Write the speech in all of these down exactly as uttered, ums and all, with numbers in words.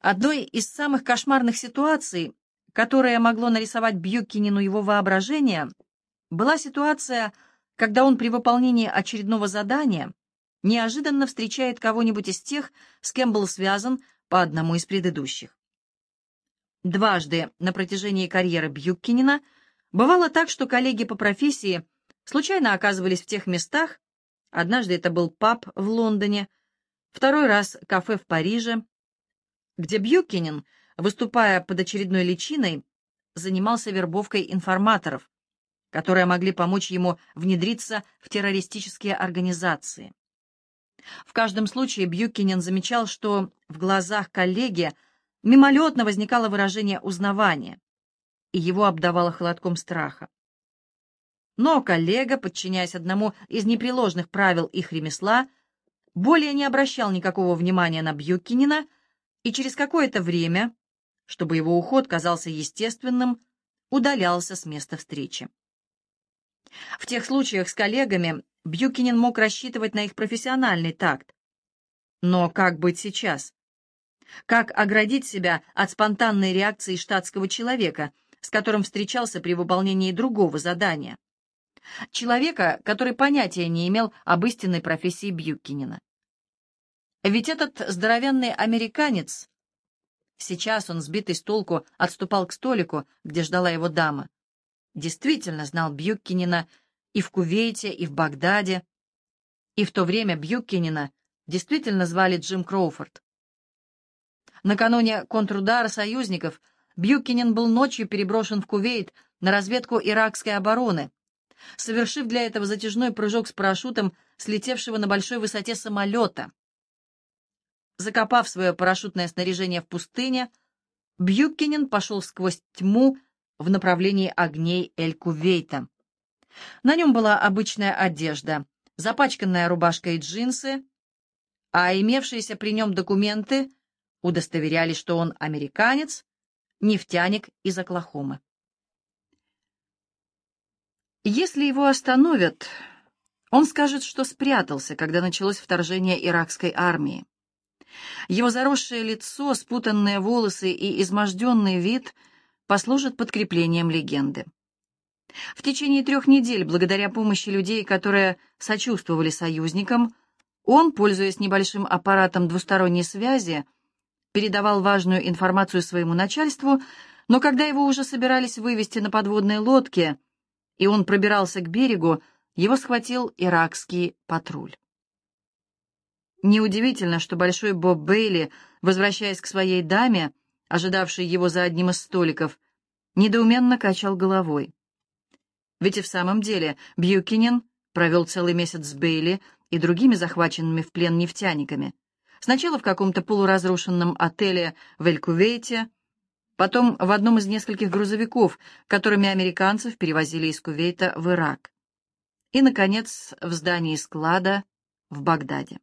Одной из самых кошмарных ситуаций, которая могло нарисовать Бьюкинену его воображение, была ситуация, когда он при выполнении очередного задания неожиданно встречает кого-нибудь из тех, с кем был связан по одному из предыдущих. Дважды на протяжении карьеры Бьюкинена бывало так, что коллеги по профессии случайно оказывались в тех местах. Однажды это был паб в Лондоне, второй раз кафе в Париже, где Бьюкинен, выступая под очередной личиной, занимался вербовкой информаторов, которые могли помочь ему внедриться в террористические организации. В каждом случае Бьюкинен замечал, что в глазах коллеги мимолетно возникало выражение узнавания, и его обдавало холодком страха. Но коллега, подчиняясь одному из непреложных правил их ремесла, более не обращал никакого внимания на Бьюкинена, и через какое-то время, чтобы его уход казался естественным, удалялся с места встречи. В тех случаях с коллегами Бьюкинен мог рассчитывать на их профессиональный такт. Но как быть сейчас? Как оградить себя от спонтанной реакции штатского человека, с которым встречался при выполнении другого задания? Человека, который понятия не имел об истинной профессии Бьюкинена. Ведь этот здоровенный американец, сейчас он, сбитый с толку, отступал к столику, где ждала его дама, действительно знал Бьюкинена и в Кувейте, и в Багдаде, и в то время Бьюкинена действительно звали Джим Кроуфорд. Накануне контрудара союзников Бьюкинен был ночью переброшен в Кувейт на разведку иракской обороны, совершив для этого затяжной прыжок с парашютом слетевшего на большой высоте самолета. Закопав свое парашютное снаряжение в пустыне, Бьюкинен пошел сквозь тьму в направлении огней Эль-Кувейта. На нем была обычная одежда, запачканная рубашка и джинсы, а имевшиеся при нем документы удостоверяли, что он американец, нефтяник из Оклахомы. Если его остановят, он скажет, что спрятался, когда началось вторжение иракской армии. Его заросшее лицо, спутанные волосы и изможденный вид послужат подкреплением легенды. В течение трех недель, благодаря помощи людей, которые сочувствовали союзникам, он, пользуясь небольшим аппаратом двусторонней связи, передавал важную информацию своему начальству, но когда его уже собирались вывести на подводной лодке, и он пробирался к берегу, его схватил иракский патруль. Неудивительно, что большой Боб Бейли, возвращаясь к своей даме, ожидавшей его за одним из столиков, недоуменно качал головой. Ведь и в самом деле Бьюкинен провел целый месяц с Бейли и другими захваченными в плен нефтяниками. Сначала в каком-то полуразрушенном отеле в Эль-Кувейте, потом в одном из нескольких грузовиков, которыми американцев перевозили из Кувейта в Ирак, и, наконец, в здании склада в Багдаде.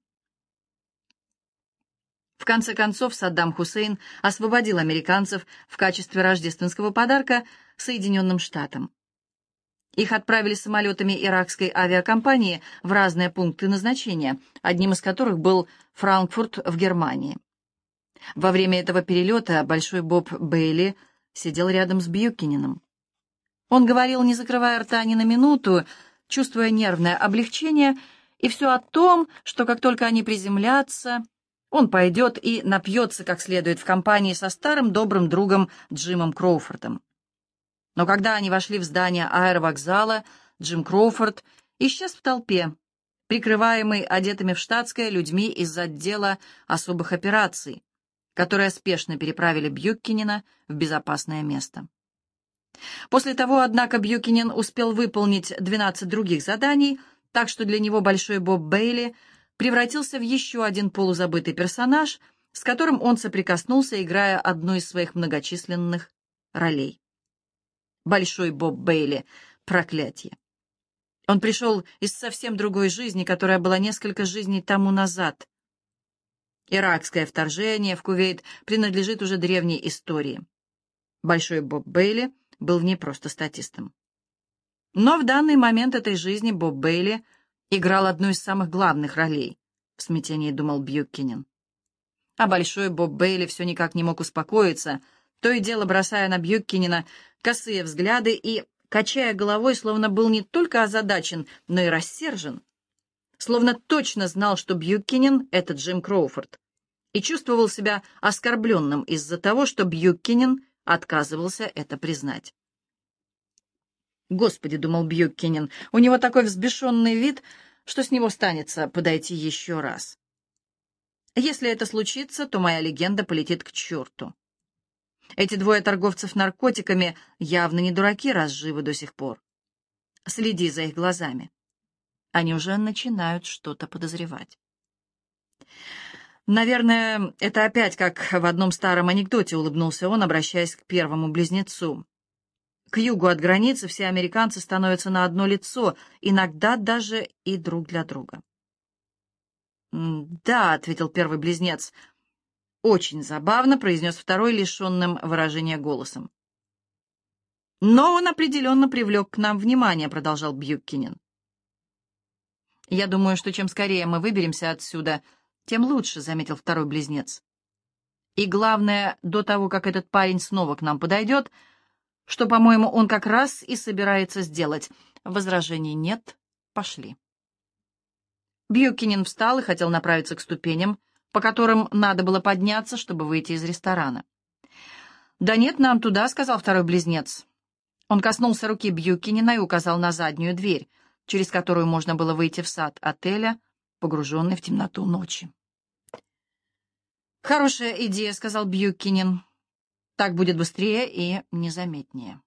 В конце концов, Саддам Хусейн освободил американцев в качестве рождественского подарка Соединенным Штатам. Их отправили самолетами иракской авиакомпании в разные пункты назначения, одним из которых был Франкфурт в Германии. Во время этого перелета большой Боб Бейли сидел рядом с Бьюкиненом. Он говорил, не закрывая рта ни на минуту, чувствуя нервное облегчение, и все о том, что как только они приземлятся, он пойдет и напьется как следует в компании со старым добрым другом Джимом Кроуфордом. Но когда они вошли в здание аэровокзала, Джим Кроуфорд исчез в толпе, прикрываемый одетыми в штатское людьми из отдела особых операций, которые спешно переправили Бьюкинена в безопасное место. После того, однако, Бьюкинен успел выполнить двенадцать других заданий, так что для него большой Боб Бейли превратился в еще один полузабытый персонаж, с которым он соприкоснулся, играя одну из своих многочисленных ролей. Большой Боб Бейли, проклятие. Он пришел из совсем другой жизни, которая была несколько жизней тому назад. Иракское вторжение в Кувейт принадлежит уже древней истории. Большой Боб Бейли был в ней просто статистом. Но в данный момент этой жизни Боб Бейли играл одну из самых главных ролей, в смятении думал Бьюкинен. А большой Боб Бейли все никак не мог успокоиться, то и дело бросая на Бьюкинена косые взгляды и, качая головой, словно был не только озадачен, но и рассержен, словно точно знал, что Бьюкинен — это Джим Кроуфорд, и чувствовал себя оскорбленным из-за того, что Бьюкинен отказывался это признать. «Господи», — думал Бьюкинен, — «у него такой взбешенный вид, что с него станется подойти еще раз. Если это случится, то моя легенда полетит к черту. Эти двое торговцев наркотиками явно не дураки, раз живы до сих пор. Следи за их глазами. Они уже начинают что-то подозревать». «Наверное, это опять как в одном старом анекдоте», — улыбнулся он, обращаясь к первому близнецу. «К югу от границы все американцы становятся на одно лицо, иногда даже и друг для друга». «Да», — ответил первый близнец. «Очень забавно», — произнес второй, лишенным выражения голосом. «Но он определенно привлек к нам внимание», — продолжал Бьюкинен. «Я думаю, что чем скорее мы выберемся отсюда, тем лучше», — заметил второй близнец. «И главное, до того, как этот парень снова к нам подойдет, что, по-моему, он как раз и собирается сделать. Возражений нет. Пошли». Бьюкинен встал и хотел направиться к ступеням, по которым надо было подняться, чтобы выйти из ресторана. «Да нет, нам туда», — сказал второй близнец. Он коснулся руки Бьюкинена и указал на заднюю дверь, через которую можно было выйти в сад отеля, погруженный в темноту ночи. «Хорошая идея», — сказал Бьюкинен. «Так будет быстрее и незаметнее».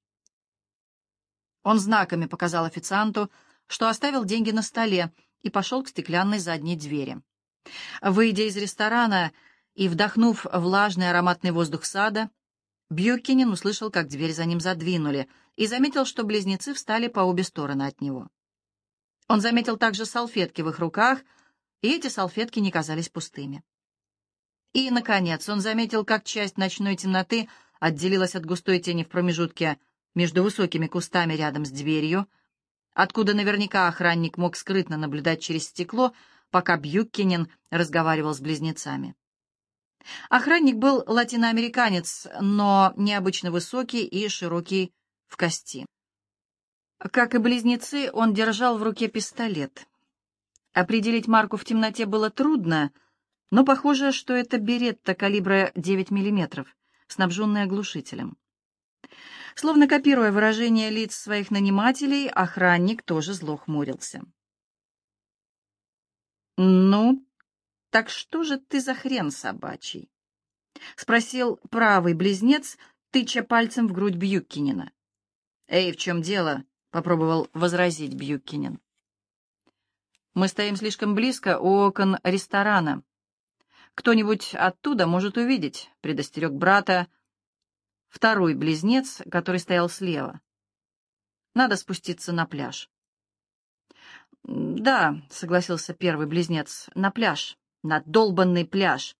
Он знаками показал официанту, что оставил деньги на столе, и пошел к стеклянной задней двери. Выйдя из ресторана и вдохнув влажный ароматный воздух сада, Бьюкинен услышал, как дверь за ним задвинули, и заметил, что близнецы встали по обе стороны от него. Он заметил также салфетки в их руках, и эти салфетки не казались пустыми. И, наконец, он заметил, как часть ночной темноты отделилась от густой тени в промежутке между высокими кустами рядом с дверью, откуда наверняка охранник мог скрытно наблюдать через стекло, пока Бьюкинен разговаривал с близнецами. Охранник был латиноамериканец, но необычно высокий и широкий в кости. Как и близнецы, он держал в руке пистолет. Определить марку в темноте было трудно, но похоже, что это беретта калибра девять миллиметров, снабженная глушителем. Словно копируя выражение лиц своих нанимателей, охранник тоже зло хмурился. «Ну, так что же ты за хрен собачий?» — спросил правый близнец, тыча пальцем в грудь Бьюкинена. «Эй, в чем дело?» — попробовал возразить Бьюкинен. «Мы стоим слишком близко у окон ресторана. Кто-нибудь оттуда может увидеть», — предостерег брата второй близнец, который стоял слева. «Надо спуститься на пляж». «Да», — согласился первый близнец, — «на пляж, на долбанный пляж».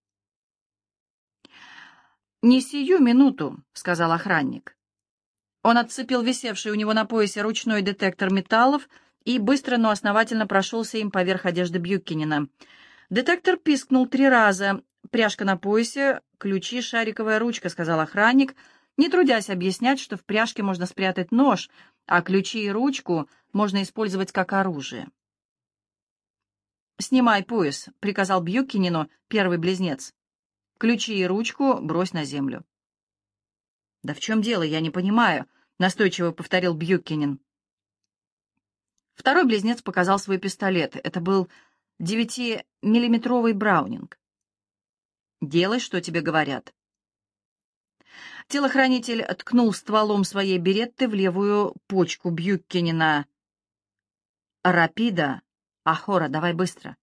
«Не сию минуту», — сказал охранник. Он отцепил висевший у него на поясе ручной детектор металлов и быстро, но основательно прошелся им поверх одежды Бьюкинена. Детектор пискнул три раза. «Пряжка на поясе, ключи, шариковая ручка», — сказал охранник, не трудясь объяснять, что в пряжке можно спрятать нож, а ключи и ручку можно использовать как оружие. «Снимай пояс», — приказал Бьюкинену первый близнец. «Ключи и ручку брось на землю». «Да в чем дело, я не понимаю», — настойчиво повторил Бьюкинен. Второй близнец показал свой пистолет. Это был девятимиллиметровый Браунинг. «Делай, что тебе говорят». Телохранитель ткнул стволом своей беретты в левую почку Бьюкинена. «Рапида! Ахора, давай быстро!»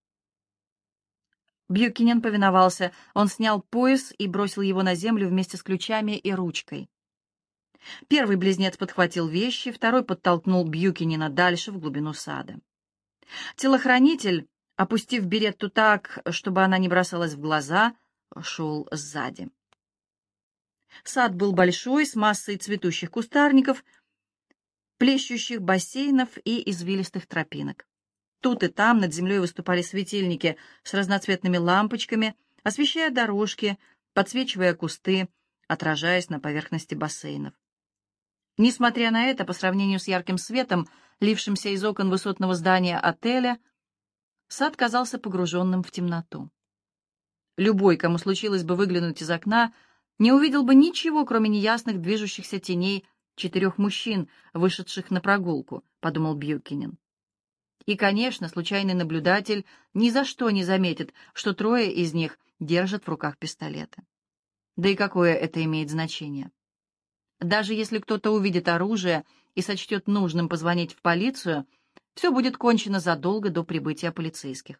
Бьюкинен повиновался. Он снял пояс и бросил его на землю вместе с ключами и ручкой. Первый близнец подхватил вещи, второй подтолкнул Бьюкинена дальше, в глубину сада. Телохранитель, опустив беретту так, чтобы она не бросалась в глаза, шел сзади. Сад был большой, с массой цветущих кустарников, плещущих бассейнов и извилистых тропинок. Тут и там над землей выступали светильники с разноцветными лампочками, освещая дорожки, подсвечивая кусты, отражаясь на поверхности бассейнов. Несмотря на это, по сравнению с ярким светом, лившимся из окон высотного здания отеля, сад казался погруженным в темноту. Любой, кому случилось бы выглянуть из окна, не увидел бы ничего, кроме неясных движущихся теней четырех мужчин, вышедших на прогулку, — подумал Бьюкинен. И, конечно, случайный наблюдатель ни за что не заметит, что трое из них держат в руках пистолеты. Да и какое это имеет значение? Даже если кто-то увидит оружие и сочтет нужным позвонить в полицию, все будет кончено задолго до прибытия полицейских.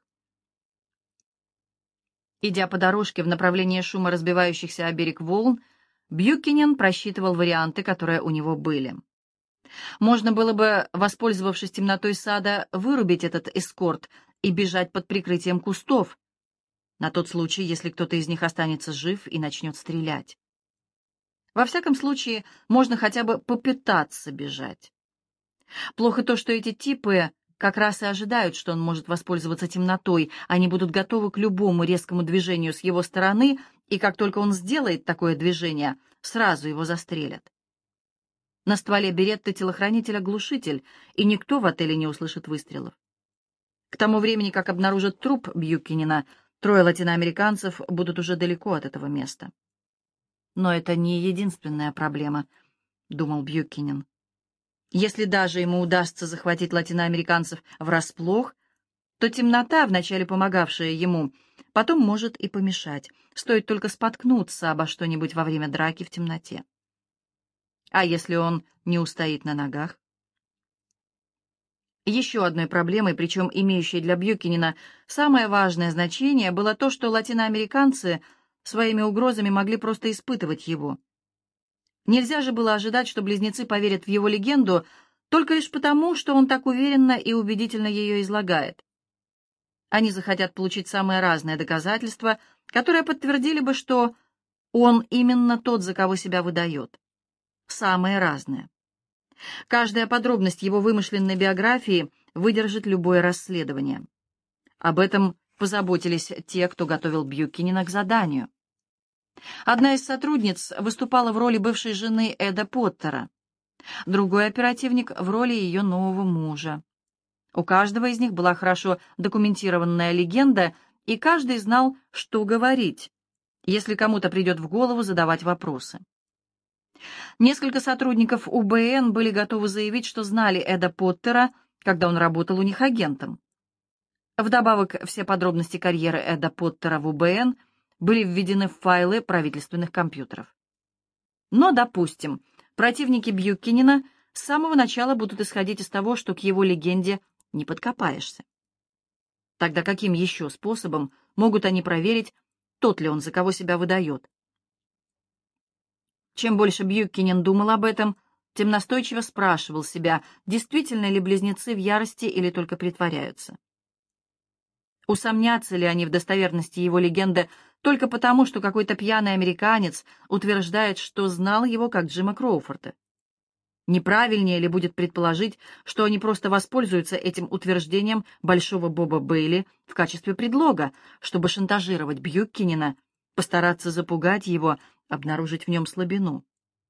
Идя по дорожке в направлении шума разбивающихся о берег волн, Бьюкинен просчитывал варианты, которые у него были. Можно было бы, воспользовавшись темнотой сада, вырубить этот эскорт и бежать под прикрытием кустов, на тот случай, если кто-то из них останется жив и начнет стрелять. Во всяком случае, можно хотя бы попытаться бежать. Плохо то, что эти типы как раз и ожидают, что он может воспользоваться темнотой. Они будут готовы к любому резкому движению с его стороны, и как только он сделает такое движение, сразу его застрелят. На стволе беретты телохранителя глушитель, и никто в отеле не услышит выстрелов. К тому времени, как обнаружат труп Бьюкинена, трое латиноамериканцев будут уже далеко от этого места. Но это не единственная проблема, — думал Бьюкинен. Если даже ему удастся захватить латиноамериканцев врасплох, то темнота, вначале помогавшая ему, потом может и помешать. Стоит только споткнуться обо что-нибудь во время драки в темноте. А если он не устоит на ногах? Еще одной проблемой, причем имеющей для Бьюкинена самое важное значение, было то, что латиноамериканцы своими угрозами могли просто испытывать его. Нельзя же было ожидать, что близнецы поверят в его легенду только лишь потому, что он так уверенно и убедительно ее излагает. Они захотят получить самые разные доказательства, которые подтвердили бы, что он именно тот, за кого себя выдает. Самые разные. Каждая подробность его вымышленной биографии выдержит любое расследование. Об этом позаботились те, кто готовил Бьюкинена к заданию. Одна из сотрудниц выступала в роли бывшей жены Эда Поттера, другой оперативник в роли ее нового мужа. У каждого из них была хорошо документированная легенда, и каждый знал, что говорить, если кому-то придет в голову задавать вопросы. Несколько сотрудников У Бэ Эн были готовы заявить, что знали Эда Поттера, когда он работал у них агентом. Вдобавок, все подробности карьеры Эда Поттера в У Бэ Эн были введены в файлы правительственных компьютеров. Но, допустим, противники Бьюкинена с самого начала будут исходить из того, что к его легенде не подкопаешься. Тогда каким еще способом могут они проверить, тот ли он, за кого себя выдает? Чем больше Бьюкинен думал об этом, тем настойчиво спрашивал себя, действительно ли близнецы в ярости или только притворяются. Усомнятся ли они в достоверности его легенды только потому, что какой-то пьяный американец утверждает, что знал его как Джима Кроуфорда? Неправильнее ли будет предположить, что они просто воспользуются этим утверждением Большого Боба Бейли в качестве предлога, чтобы шантажировать Бьюкинена, постараться запугать его, обнаружить в нем слабину?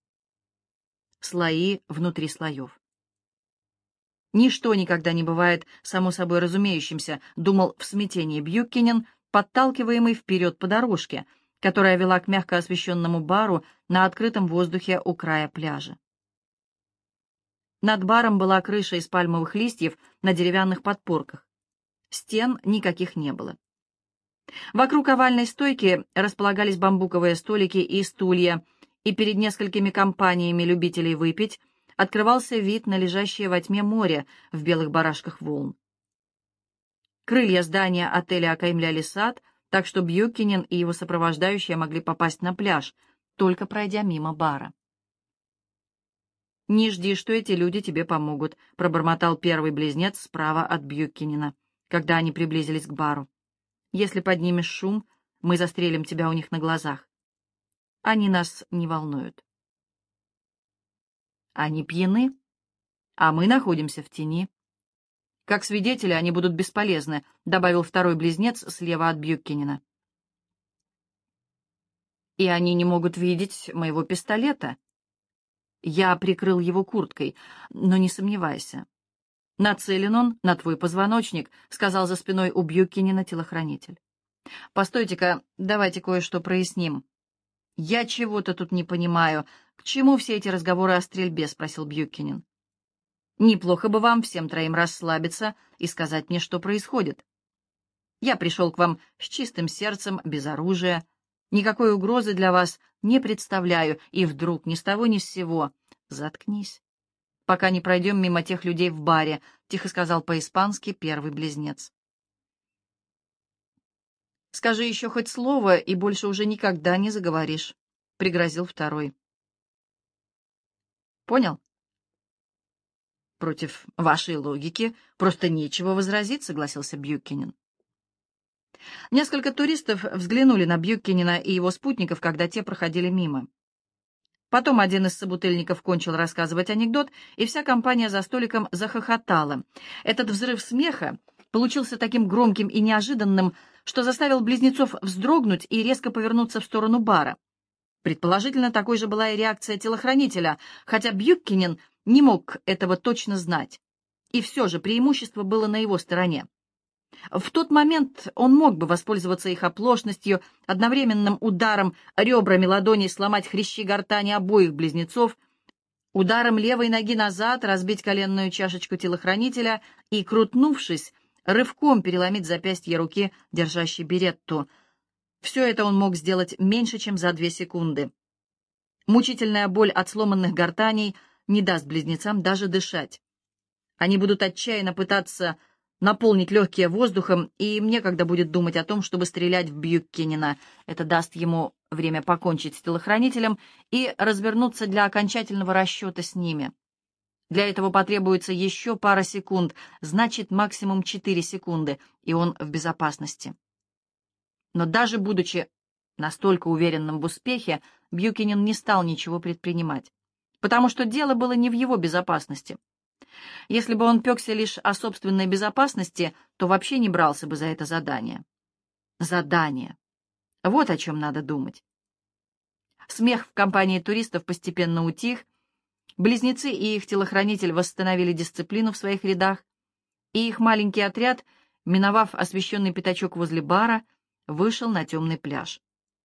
Слои внутри слоев. Ничто никогда не бывает само собой разумеющимся, думал в смятении Бьюкинен, подталкиваемый вперед по дорожке, которая вела к мягко освещенному бару на открытом воздухе у края пляжа. Над баром была крыша из пальмовых листьев на деревянных подпорках. Стен никаких не было. Вокруг овальной стойки располагались бамбуковые столики и стулья, и перед несколькими компаниями любителей выпить открывался вид на лежащее во тьме море в белых барашках волн. Крылья здания отеля окаймляли сад, так что Бьюкинен и его сопровождающие могли попасть на пляж, только пройдя мимо бара. «Не жди, что эти люди тебе помогут», — пробормотал первый близнец справа от Бьюкинена, когда они приблизились к бару. «Если поднимешь шум, мы застрелим тебя у них на глазах. Они нас не волнуют». «Они пьяны, а мы находимся в тени. Как свидетели они будут бесполезны», — добавил второй близнец слева от Бьюкинена. И они не могут видеть моего пистолета. Я прикрыл его курткой, но не сомневайся. Нацелен он на твой позвоночник, сказал за спиной у Бьюкинена телохранитель. Постойте-ка, давайте кое-что проясним. Я чего-то тут не понимаю. К чему все эти разговоры о стрельбе? Спросил Бьюкинен. Неплохо бы вам всем троим расслабиться и сказать мне, что происходит. Я пришел к вам с чистым сердцем, без оружия. Никакой угрозы для вас не представляю, и вдруг ни с того ни с сего. Заткнись, пока не пройдем мимо тех людей в баре, — тихо сказал по-испански первый близнец. Скажи еще хоть слово, и больше уже никогда не заговоришь, — пригрозил второй. Понял? Против вашей логики просто нечего возразить, — согласился Бьюкинен. Несколько туристов взглянули на Бьюкинена и его спутников, когда те проходили мимо. Потом один из собутыльников кончил рассказывать анекдот, и вся компания за столиком захохотала. Этот взрыв смеха получился таким громким и неожиданным, что заставил близнецов вздрогнуть и резко повернуться в сторону бара. Предположительно, такой же была и реакция телохранителя, хотя Бьюкинен не мог этого точно знать. И все же преимущество было на его стороне. В тот момент он мог бы воспользоваться их оплошностью, одновременным ударом ребрами ладоней сломать хрящи гортани обоих близнецов, ударом левой ноги назад разбить коленную чашечку телохранителя и, крутнувшись, рывком переломить запястье руки, держащей беретту. Все это он мог сделать меньше, чем за две секунды. Мучительная боль от сломанных гортаней не даст близнецам даже дышать. Они будут отчаянно пытаться наполнить легкие воздухом, и им некогда будет думать о том, чтобы стрелять в Бьюкинена. Это даст ему время покончить с телохранителем и развернуться для окончательного расчета с ними. Для этого потребуется еще пара секунд, значит, максимум четыре секунды, и он в безопасности. Но даже будучи настолько уверенным в успехе, Бьюкинен не стал ничего предпринимать, потому что дело было не в его безопасности. Если бы он пекся лишь о собственной безопасности, то вообще не брался бы за это задание. Задание. Вот о чем надо думать. Смех в компании туристов постепенно утих, близнецы и их телохранитель восстановили дисциплину в своих рядах, и их маленький отряд, миновав освещенный пятачок возле бара, вышел на темный пляж.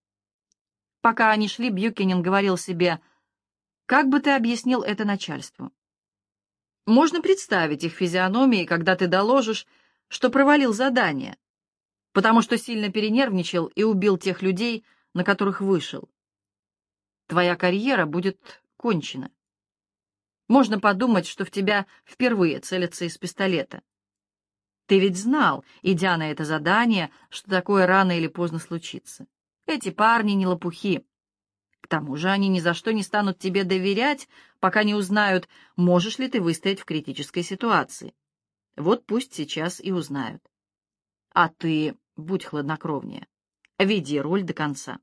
Пока они шли, Бьюкинен говорил себе: «Как бы ты объяснил это начальству?» Можно представить их физиономии, когда ты доложишь, что провалил задание, потому что сильно перенервничал и убил тех людей, на которых вышел. Твоя карьера будет кончена. Можно подумать, что в тебя впервые целятся из пистолета. Ты ведь знал, идя на это задание, что такое рано или поздно случится. Эти парни не лопухи. К тому же они ни за что не станут тебе доверять, пока не узнают, можешь ли ты выстоять в критической ситуации. Вот пусть сейчас и узнают. А ты будь хладнокровнее. Веди роль до конца.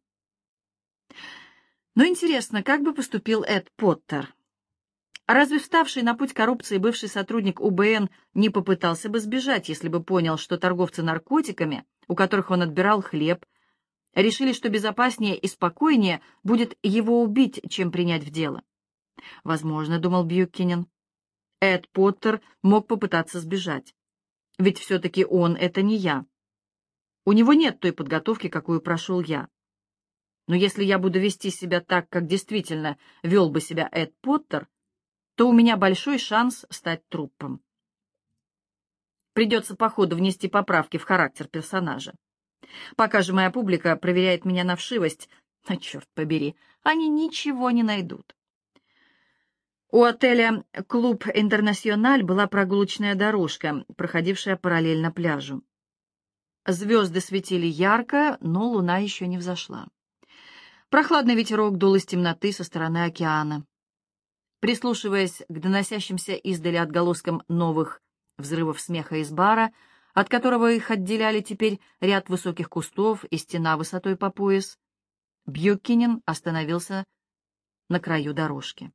Но интересно, как бы поступил Эд Поттер? Разве вставший на путь коррупции бывший сотрудник У Бэ Эн не попытался бы сбежать, если бы понял, что торговцы наркотиками, у которых он отбирал хлеб, решили, что безопаснее и спокойнее будет его убить, чем принять в дело? Возможно, думал Бьюкинен, Эд Поттер мог попытаться сбежать. Ведь все-таки он — это не я. У него нет той подготовки, какую прошел я. Но если я буду вести себя так, как действительно вел бы себя Эд Поттер, то у меня большой шанс стать трупом. Придется по ходу внести поправки в характер персонажа. Пока же моя публика проверяет меня на вшивость, а черт побери, они ничего не найдут. У отеля «Клуб Интернациональ» была прогулочная дорожка, проходившая параллельно пляжу. Звезды светили ярко, но луна еще не взошла. Прохладный ветерок дул из темноты со стороны океана. Прислушиваясь к доносящимся издали отголоскам новых взрывов смеха из бара, от которого их отделяли теперь ряд высоких кустов и стена высотой по пояс, Бьюкинен остановился на краю дорожки.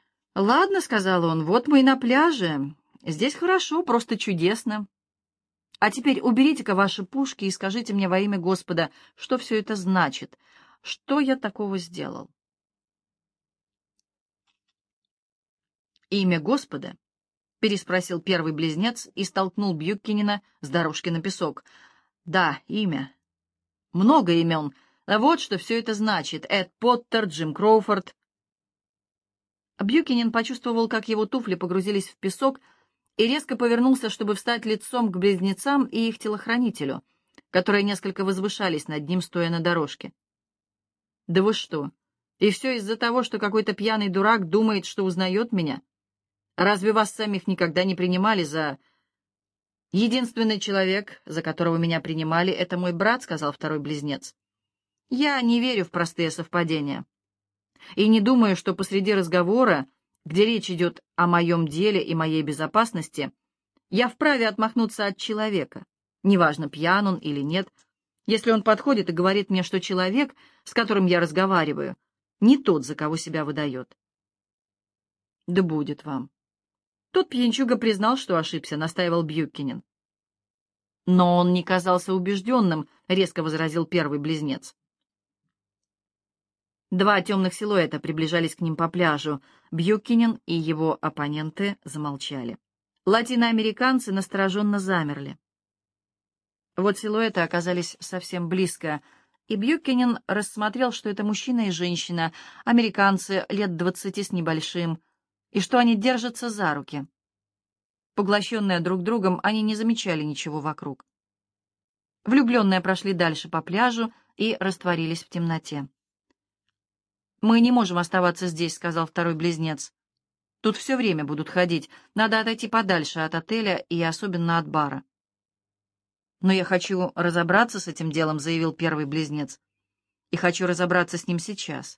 «Ладно», — сказал он, — «вот мы и на пляже. Здесь хорошо, просто чудесно. А теперь уберите-ка ваши пушки и скажите мне во имя Господа, что все это значит, что я такого сделал. «Имя Господа?» — переспросил первый близнец и столкнул Бьюкинена с дорожки на песок. «Да, имя. Много имен. А вот что все это значит. Эд Поттер, Джим Кроуфорд». Бьюкинен почувствовал, как его туфли погрузились в песок, и резко повернулся, чтобы встать лицом к близнецам и их телохранителю, которые несколько возвышались над ним, стоя на дорожке. «Да вы что? И все из-за того, что какой-то пьяный дурак думает, что узнает меня? Разве вас самих никогда не принимали за...» «Единственный человек, за которого меня принимали, — это мой брат», — сказал второй близнец. «Я не верю в простые совпадения. И не думаю, что посреди разговора, где речь идет о моем деле и моей безопасности, я вправе отмахнуться от человека, неважно, пьян он или нет, если он подходит и говорит мне, что человек, с которым я разговариваю, не тот, за кого себя выдает». «Да будет вам». Тот пьянчуга признал, что ошибся, настаивал Бьюкинен. «Но он не казался убежденным», — резко возразил первый близнец. Два темных силуэта приближались к ним по пляжу. Бьюкинен и его оппоненты замолчали. Латиноамериканцы настороженно замерли. Вот силуэты оказались совсем близко, и Бьюкинен рассмотрел, что это мужчина и женщина, американцы лет двадцати с небольшим, и что они держатся за руки. Поглощенные друг другом, они не замечали ничего вокруг. Влюбленные прошли дальше по пляжу и растворились в темноте. «Мы не можем оставаться здесь», — сказал второй близнец. «Тут все время будут ходить. Надо отойти подальше от отеля и особенно от бара». «Но я хочу разобраться с этим делом», — заявил первый близнец. «И хочу разобраться с ним сейчас».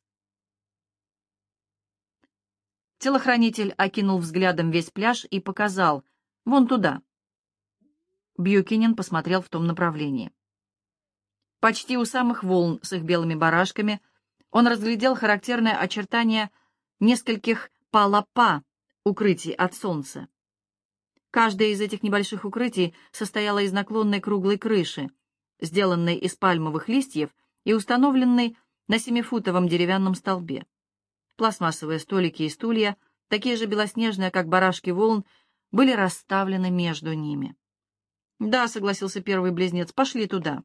Телохранитель окинул взглядом весь пляж и показал: «Вон туда». Бьюкинен посмотрел в том направлении. Почти у самых волн с их белыми барашками он разглядел характерное очертание нескольких палапа, укрытий от солнца. Каждое из этих небольших укрытий состояло из наклонной круглой крыши, сделанной из пальмовых листьев и установленной на семифутовом деревянном столбе. Пластмассовые столики и стулья, такие же белоснежные, как барашки волн, были расставлены между ними. «Да», — согласился первый близнец, — «пошли туда».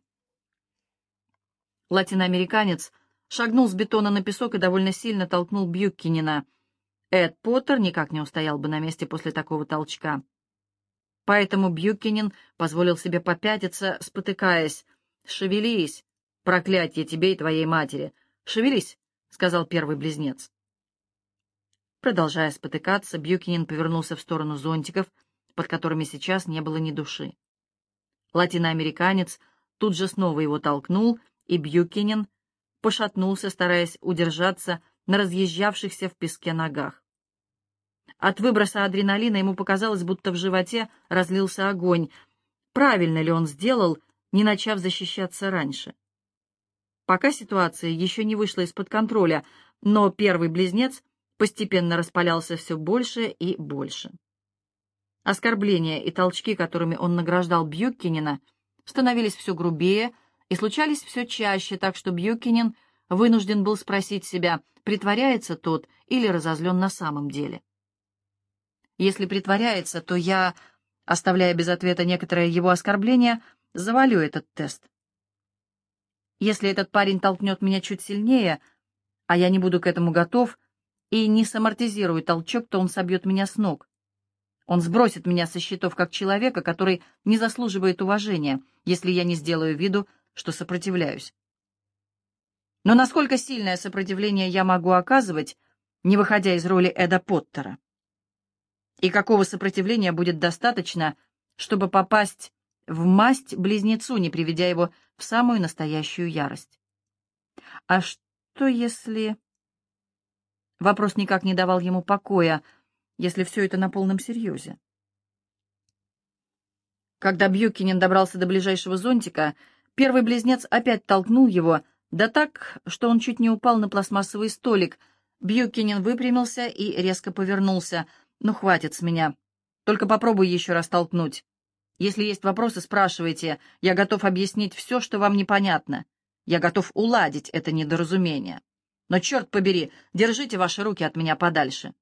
Латиноамериканец шагнул с бетона на песок и довольно сильно толкнул Бьюкинена. Эд Поттер никак не устоял бы на месте после такого толчка. Поэтому Бьюкинен позволил себе попятиться, спотыкаясь. «Шевелись, проклятье тебе и твоей матери! Шевелись!» — сказал первый близнец. Продолжая спотыкаться, Бьюкинен повернулся в сторону зонтиков, под которыми сейчас не было ни души. Латиноамериканец тут же снова его толкнул, и Бьюкинен пошатнулся, стараясь удержаться на разъезжавшихся в песке ногах. От выброса адреналина ему показалось, будто в животе разлился огонь. Правильно ли он сделал, не начав защищаться раньше? Пока ситуация еще не вышла из-под контроля, но первый близнец постепенно распалялся все больше и больше. Оскорбления и толчки, которыми он награждал Бьюкинена, становились все грубее и случались все чаще, так что Бьюкинен вынужден был спросить себя, притворяется тот или разозлен на самом деле. Если притворяется, то я, оставляя без ответа некоторые его оскорбления, завалю этот тест. Если этот парень толкнет меня чуть сильнее, а я не буду к этому готов и не самортизирую толчок, то он собьет меня с ног. Он сбросит меня со счетов как человека, который не заслуживает уважения, если я не сделаю виду, что сопротивляюсь. Но насколько сильное сопротивление я могу оказывать, не выходя из роли Эда Поттера? И какого сопротивления будет достаточно, чтобы попасть в масть близнецу, не приведя его в самую настоящую ярость? А что если... Вопрос никак не давал ему покоя, если все это на полном серьезе. Когда Бьюкинен добрался до ближайшего зонтика, первый близнец опять толкнул его, да так, что он чуть не упал на пластмассовый столик. Бьюкинен выпрямился и резко повернулся. «Ну, хватит с меня. Только попробуй еще раз толкнуть. Если есть вопросы, спрашивайте. Я готов объяснить все, что вам непонятно. Я готов уладить это недоразумение. Но, черт побери, держите ваши руки от меня подальше».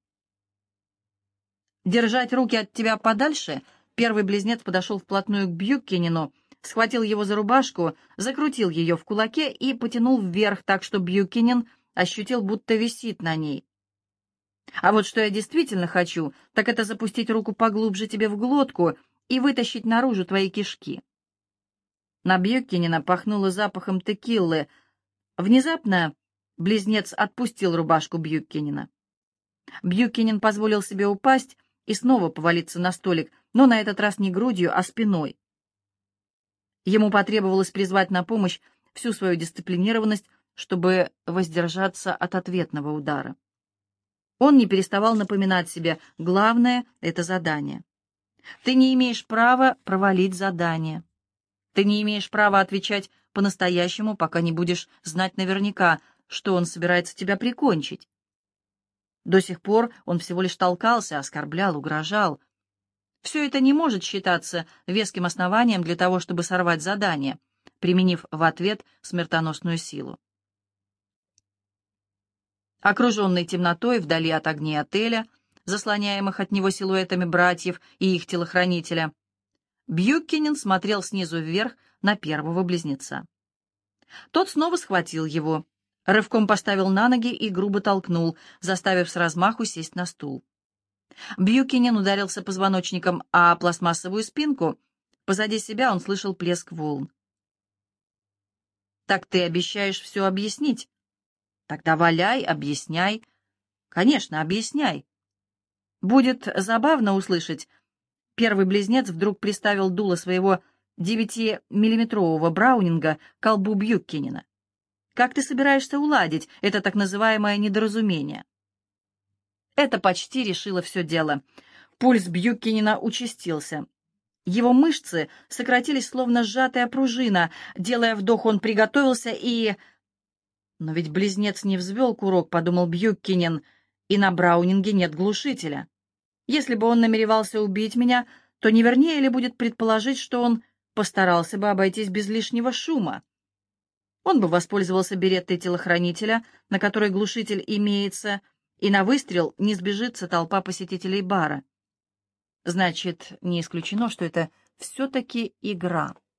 Держать руки от тебя подальше? Первый близнец подошел вплотную к Бьюкенену, схватил его за рубашку, закрутил ее в кулаке и потянул вверх так, что Бьюкенен ощутил, будто висит на ней. «А вот что я действительно хочу, так это запустить руку поглубже тебе в глотку и вытащить наружу твои кишки». На Бьюкенена пахнуло запахом текиллы. Внезапно близнец отпустил рубашку Бьюкенена. Бьюкенен позволил себе упасть и снова повалиться на столик, но на этот раз не грудью, а спиной. Ему потребовалось призвать на помощь всю свою дисциплинированность, чтобы воздержаться от ответного удара. Он не переставал напоминать себе: главное — это задание. Ты не имеешь права провалить задание. Ты не имеешь права отвечать по-настоящему, пока не будешь знать наверняка, что он собирается тебя прикончить. До сих пор он всего лишь толкался, оскорблял, угрожал. Все это не может считаться веским основанием для того, чтобы сорвать задание, применив в ответ смертоносную силу. Окруженный темнотой вдали от огней отеля, заслоняемых от него силуэтами братьев и их телохранителя, Бьюкенен смотрел снизу вверх на первого близнеца. Тот снова схватил его, рывком поставил на ноги и грубо толкнул, заставив с размаху сесть на стул. Бьюкенен ударился позвоночником о пластмассовую спинку. Позади себя он слышал плеск волн. «Так ты обещаешь все объяснить?» «Тогда валяй, объясняй». «Конечно, объясняй». «Будет забавно услышать». Первый близнец вдруг приставил дуло своего девятимиллиметрового браунинга к колбу Бьюкенена. «Как ты собираешься уладить это так называемое недоразумение?» Это почти решило все дело. Пульс Бьюкенена участился. Его мышцы сократились, словно сжатая пружина. Делая вдох, он приготовился и... «Но ведь близнец не взвел курок», — подумал Бьюкенен, — «и на браунинге нет глушителя. Если бы он намеревался убить меня, то не вернее ли будет предположить, что он постарался бы обойтись без лишнего шума? Он бы воспользовался береттой телохранителя, на которой глушитель имеется, и на выстрел не сбежится толпа посетителей бара. Значит, не исключено, что это все-таки игра».